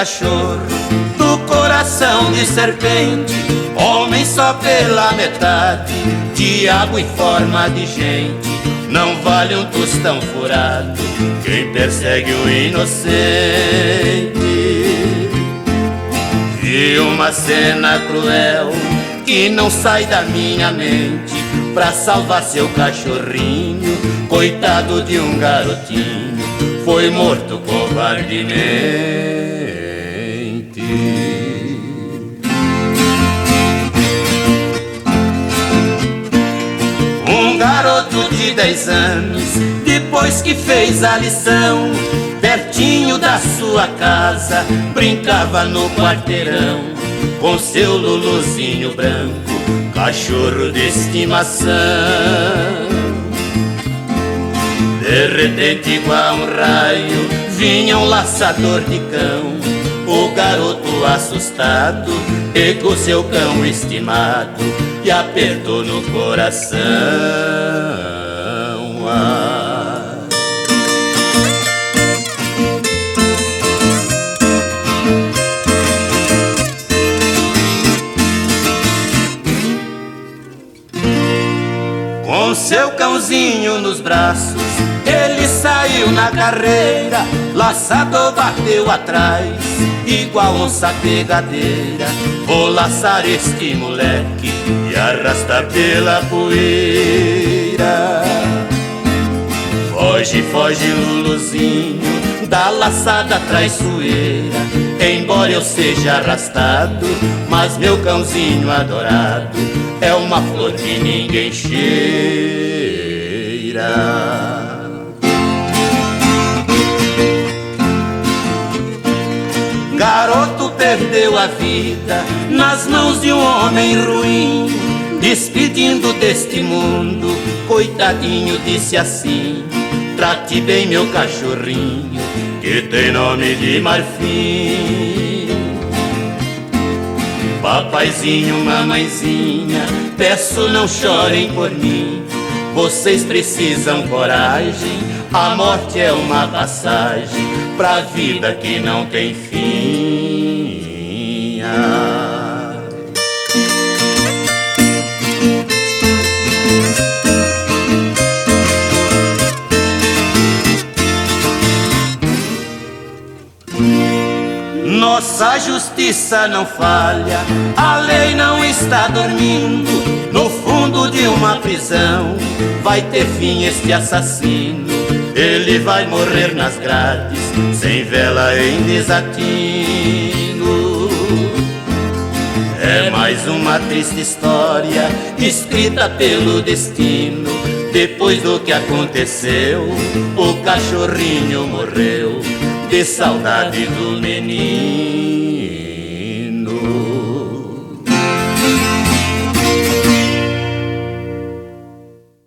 cachorro do coração de serpente, homem só pela metade, diabo em forma de gente. Não vale um tostão furado quem persegue o inocente. Vi uma cena cruel que não sai da minha mente. Pra salvar seu cachorrinho, coitado de um garotinho, foi morto covardemente. Um garoto de 10 anos, depois que fez a lição, pertinho da sua casa, brincava no quarteirão com seu luluzinho branco, cachorro de estimação. De repente, igual um raio, vinha um laçador de cão. O garoto assustado pegou seu cão estimado e apertou no coração. Com seu cãozinho nos braços, ele saiu na carreira. Laçador bateu atrás, igual onça pegadeira. Vou laçar este moleque e arrastar pela poeira. Foge, foge, luluzinho, da laçada traiçoeira. Embora eu seja arrastado, mas meu cãozinho adorado é uma flor que ninguém cheira. Garoto perdeu a vida nas mãos de um homem ruim, despedindo deste mundo, coitadinho, disse assim: trate bem meu cachorrinho, que tem nome de marfim. Papaizinho, mamãezinha, peço não chorem por mim. Vocês precisam coragem, a morte é uma passagem pra vida que não tem fim. Nossa justiça não falha, a lei não está dormindo. No fundo de uma prisão vai ter fim este assassino. Ele vai morrer nas grades, sem vela em desatino. É mais uma triste história, escrita pelo destino. Depois do que aconteceu, o cachorrinho morreu de saudade do menino.